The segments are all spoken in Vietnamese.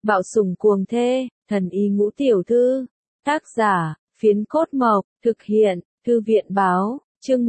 Bạo sủng cuồng thê, thần y ngũ tiểu thư. Tác giả, Phiến Cốt Mộc, thực hiện, Thư viện báo, chương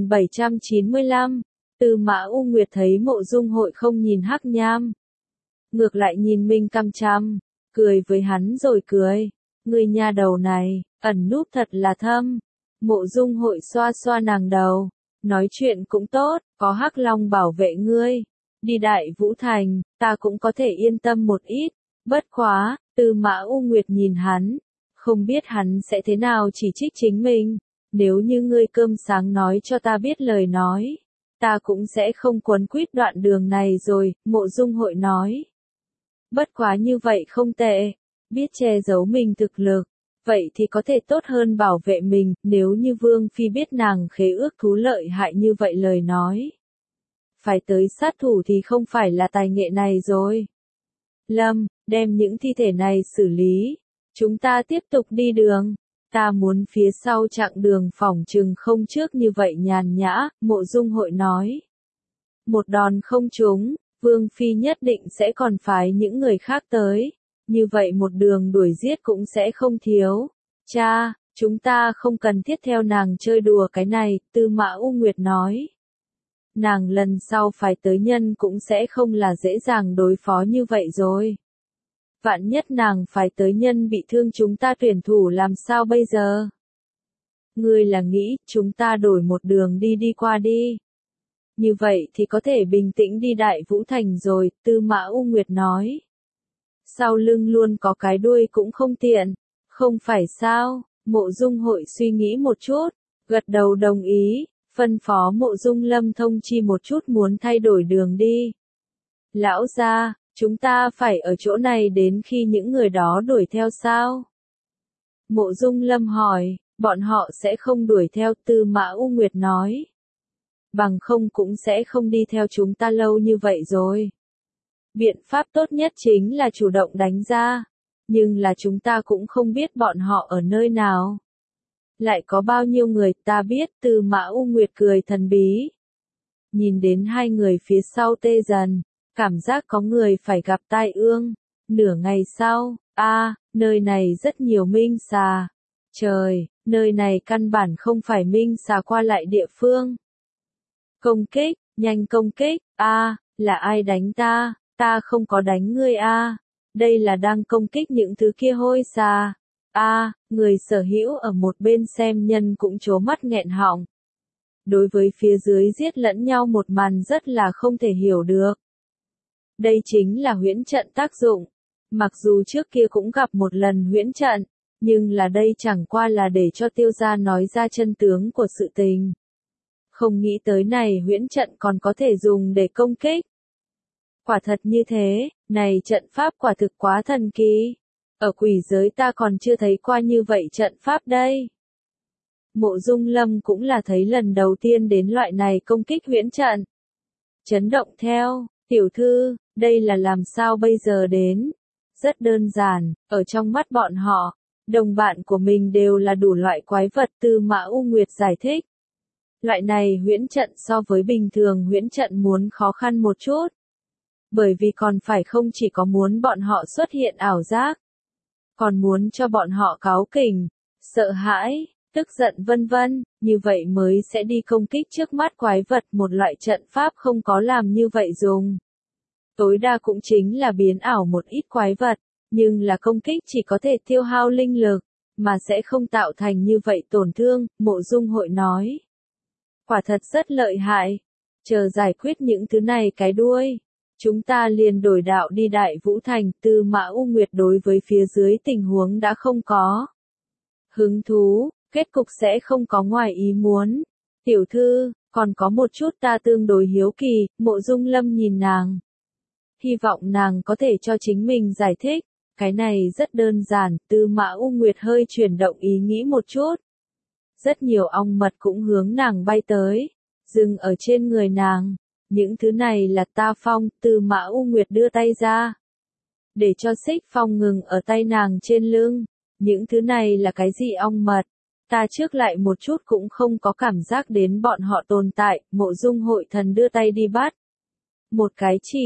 1795. Tư Mã U Nguyệt thấy Mộ Dung Hội không nhìn Hắc Nham, ngược lại nhìn mình căm chăm, cười với hắn rồi cười. Ngươi nha đầu này, ẩn núp thật là thâm. Mộ Dung Hội xoa xoa nàng đầu, nói chuyện cũng tốt, có Hắc Long bảo vệ ngươi. Đi Đại Vũ Thành, ta cũng có thể yên tâm một ít. Bất quá, Tư Mã U Nguyệt nhìn hắn, không biết hắn sẽ thế nào chỉ trích chính mình. Nếu như ngươi cơm sáng nói cho ta biết lời nói, ta cũng sẽ không quấn quýt đoạn đường này rồi, Mộ Dung Hội nói. Bất quá như vậy không tệ, biết che giấu mình thực lực, vậy thì có thể tốt hơn bảo vệ mình, nếu như Vương Phi biết nàng khế ước thú lợi hại như vậy lời nói. Phải tới sát thủ thì không phải là tài nghệ này rồi. Lâm, đem những thi thể này xử lý, chúng ta tiếp tục đi đường. Ta muốn phía sau chặng đường phỏng chừng không trước như vậy nhàn nhã, Mộ Dung Hội nói. Một đòn không trúng, Vương Phi nhất định sẽ còn phái những người khác tới. Như vậy một đường đuổi giết cũng sẽ không thiếu. Cha, chúng ta không cần thiết theo nàng chơi đùa cái này, Tư Mã U Nguyệt nói. Nàng lần sau phải tới nhân cũng sẽ không là dễ dàng đối phó như vậy rồi. Vạn nhất nàng phải tới nhân bị thương chúng ta tuyển thủ làm sao bây giờ? Ngươi là nghĩ chúng ta đổi một đường đi qua đi. Như vậy thì có thể bình tĩnh đi Đại Vũ Thành rồi, Tư Mã U Nguyệt nói. Sau lưng luôn có cái đuôi cũng không tiện, không phải sao? Mộ Dung Hội suy nghĩ một chút, gật đầu đồng ý, phân phó Mộ Dung Lâm thông chi một chút muốn thay đổi đường đi. Lão gia, chúng ta phải ở chỗ này đến khi những người đó đuổi theo sao? Mộ Dung Lâm hỏi, bọn họ sẽ không đuổi theo, Tư Mã U Nguyệt nói. Bằng không cũng sẽ không đi theo chúng ta lâu như vậy rồi. Biện pháp tốt nhất chính là chủ động đánh ra, nhưng là chúng ta cũng không biết bọn họ ở nơi nào. Lại có bao nhiêu người ta biết, Tư Mã U Nguyệt cười thần bí. Nhìn đến hai người phía sau tê dần, cảm giác có người phải gặp tai ương. Nửa ngày sau, nơi này rất nhiều minh xà. Trời, nơi này căn bản không phải minh xà qua lại địa phương. Công kích, nhanh công kích, là ai đánh ta, ta không có đánh ngươi đây là đang công kích những thứ kia hôi xà. Người sở hữu ở một bên xem nhân cũng trố mắt nghẹn họng. Đối với phía dưới giết lẫn nhau một màn rất là không thể hiểu được. Đây chính là huyễn trận tác dụng. Mặc dù trước kia cũng gặp một lần huyễn trận, nhưng là đây chẳng qua là để cho Tiêu gia nói ra chân tướng của sự tình. Không nghĩ tới này huyễn trận còn có thể dùng để công kích. Quả thật như thế, này trận pháp quả thực quá thần kỳ. Ở quỷ giới ta còn chưa thấy qua như vậy trận pháp đây. Mộ Dung Lâm cũng là thấy lần đầu tiên đến loại này công kích huyễn trận. Chấn động theo, tiểu thư, đây là làm sao bây giờ đến? Rất đơn giản, ở trong mắt bọn họ, đồng bạn của mình đều là đủ loại quái vật, Tư Mã U Nguyệt giải thích. Loại này huyễn trận so với bình thường huyễn trận muốn khó khăn một chút. Bởi vì còn phải không chỉ có muốn bọn họ xuất hiện ảo giác, còn muốn cho bọn họ cáu kỉnh, sợ hãi, tức giận vân vân, như vậy mới sẽ đi công kích trước mắt quái vật, một loại trận pháp không có làm như vậy dùng. Tối đa cũng chính là biến ảo một ít quái vật, nhưng là công kích chỉ có thể tiêu hao linh lực, mà sẽ không tạo thành như vậy tổn thương, Mộ Dung Hội nói. Quả thật rất lợi hại, chờ giải quyết những thứ này cái đuôi. Chúng ta liền đổi đạo đi Đại Vũ Thành, Tư Mã U Nguyệt đối với phía dưới tình huống đã không có hứng thú, kết cục sẽ không có ngoài ý muốn. Tiểu thư, còn có một chút ta tương đối hiếu kỳ, Mộ Dung Lâm nhìn nàng. Hy vọng nàng có thể cho chính mình giải thích, cái này rất đơn giản, Tư Mã U Nguyệt hơi chuyển động ý nghĩ một chút. Rất nhiều ong mật cũng hướng nàng bay tới, dừng ở trên người nàng. Những thứ này là ta phong, Tư Mã U Nguyệt đưa tay ra. Để cho xích phong ngừng ở tay nàng trên lưng. Những thứ này là cái gì ong mật? Ta trước lại một chút cũng không có cảm giác đến bọn họ tồn tại, Mộ Dung Hội Thần đưa tay đi bắt. Một cái chỉ,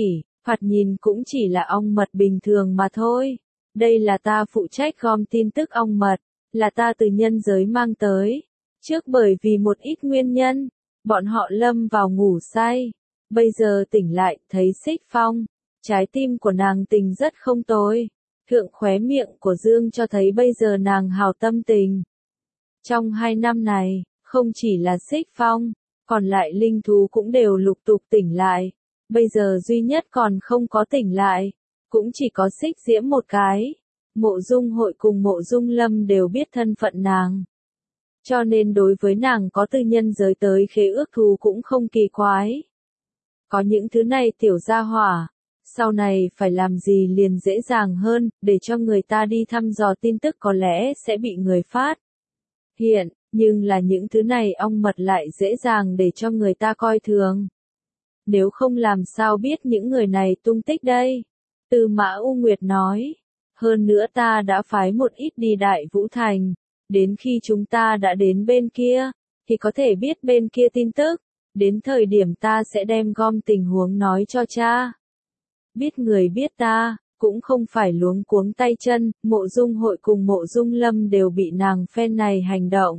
Thoạt nhìn cũng chỉ là ong mật bình thường mà thôi. Đây là ta phụ trách gom tin tức ong mật, là ta từ nhân giới mang tới. Trước bởi vì một ít nguyên nhân, bọn họ lâm vào ngủ say. Bây giờ tỉnh lại, thấy Xích Phong. Trái tim của nàng tình rất không tồi. Thượng khóe miệng của Dương cho thấy bây giờ nàng hào tâm tình. Trong 2 năm này, không chỉ là Xích Phong, còn lại linh thú cũng đều lục tục tỉnh lại. Bây giờ duy nhất còn không có tỉnh lại, cũng chỉ có Xích Diễm một cái. Mộ Dung Hội cùng Mộ Dung Lâm đều biết thân phận nàng. Cho nên đối với nàng có từ nhân giới tới khế ước thù cũng không kỳ quái. Có những thứ này tiểu gia hỏa, sau này phải làm gì liền dễ dàng hơn, để cho người ta đi thăm dò tin tức có lẽ sẽ bị người phát hiện, nhưng là những thứ này ong mật lại dễ dàng để cho người ta coi thường. Nếu không làm sao biết những người này tung tích đây? Tư Mã U Nguyệt nói. Hơn nữa ta đã phái một ít đi Đại Vũ Thành. Đến khi chúng ta đã đến bên kia, thì có thể biết bên kia tin tức. Đến thời điểm ta sẽ đem gom tình huống nói cho cha. Biết người biết ta, cũng không phải luống cuống tay chân, Mộ Dung Hội cùng Mộ Dung Lâm đều bị nàng phen này hành động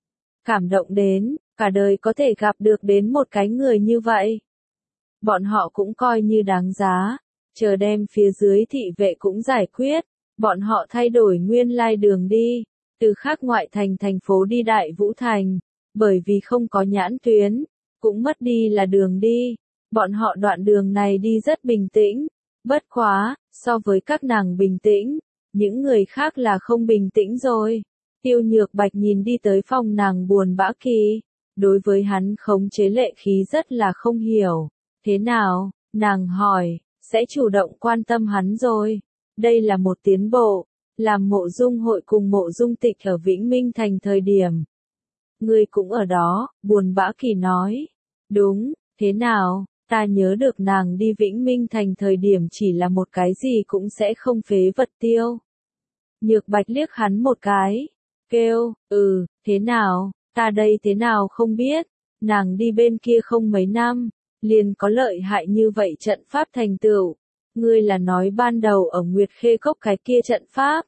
cảm động đến, cả đời có thể gặp được đến một cái người như vậy. Bọn họ cũng coi như đáng giá, chờ đem phía dưới thị vệ cũng giải quyết, bọn họ thay đổi nguyên lai đường đi, từ khác ngoại thành thành phố đi Đại Vũ Thành, bởi vì không có nhãn tuyến, cũng mất đi là đường đi, bọn họ đoạn đường này đi rất bình tĩnh, bất quá, so với các nàng bình tĩnh, những người khác là không bình tĩnh rồi. Tiêu Nhược Bạch nhìn đi tới phòng nàng buồn bã kỳ, đối với hắn khống chế lệ khí rất là không hiểu. Thế nào, nàng hỏi, sẽ chủ động quan tâm hắn rồi. Đây là một tiến bộ, làm Mộ Dung Hội cùng Mộ Dung Tịch ở Vĩnh Minh Thành thời điểm. Ngươi cũng ở đó, buồn bã kỳ nói. Đúng, thế nào, ta nhớ được nàng đi Vĩnh Minh Thành thời điểm chỉ là một cái gì cũng sẽ không phế vật tiêu. Nhược Bạch liếc hắn một cái, kêu, thế nào, ta đây thế nào không biết, nàng đi bên kia không mấy năm, liền có lợi hại như vậy trận pháp thành tựu. Ngươi là nói ban đầu ở Nguyệt Khê Cốc cái kia trận pháp.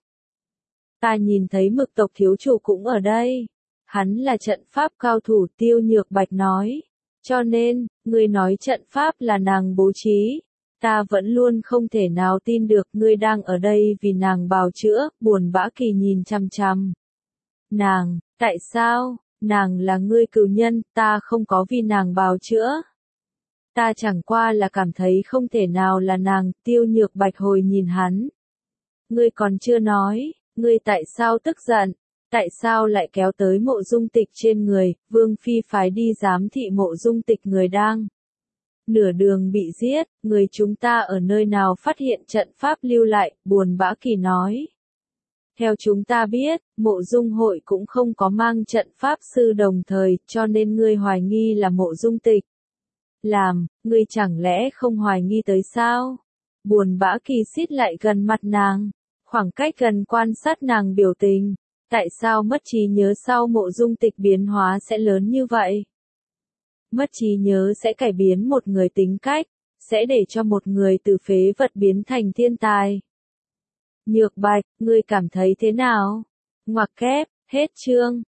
Ta nhìn thấy Mực tộc thiếu chủ cũng ở đây. Hắn là trận pháp cao thủ, Tiêu Nhược Bạch nói. Cho nên, ngươi nói trận pháp là nàng bố trí. Ta vẫn luôn không thể nào tin được ngươi đang ở đây vì nàng bào chữa, buồn bã kỳ nhìn chằm chằm. Nàng, tại sao, nàng là ngươi cừu nhân, ta không có vì nàng bào chữa. Ta chẳng qua là cảm thấy không thể nào là nàng, Tiêu Nhược Bạch hồi nhìn hắn. Ngươi còn chưa nói, ngươi tại sao tức giận, tại sao lại kéo tới Mộ Dung Tịch trên người, Vương Phi phái đi giám thị Mộ Dung Tịch người đang nửa đường bị giết, người chúng ta ở nơi nào phát hiện trận pháp lưu lại, buồn bã kỳ nói. Theo chúng ta biết, Mộ Dung Hội cũng không có mang trận pháp sư đồng thời, cho nên ngươi hoài nghi là Mộ Dung Tịch. Làm, ngươi chẳng lẽ không hoài nghi tới sao? Buồn bã kỳ xít lại gần mặt nàng, khoảng cách gần quan sát nàng biểu tình. Tại sao mất trí nhớ sau Mộ Dung Tịch biến hóa sẽ lớn như vậy? Mất trí nhớ sẽ cải biến một người tính cách, sẽ để cho một người từ phế vật biến thành thiên tài. Nhược Bạch, ngươi cảm thấy thế nào? Ngoặc kép, hết chương.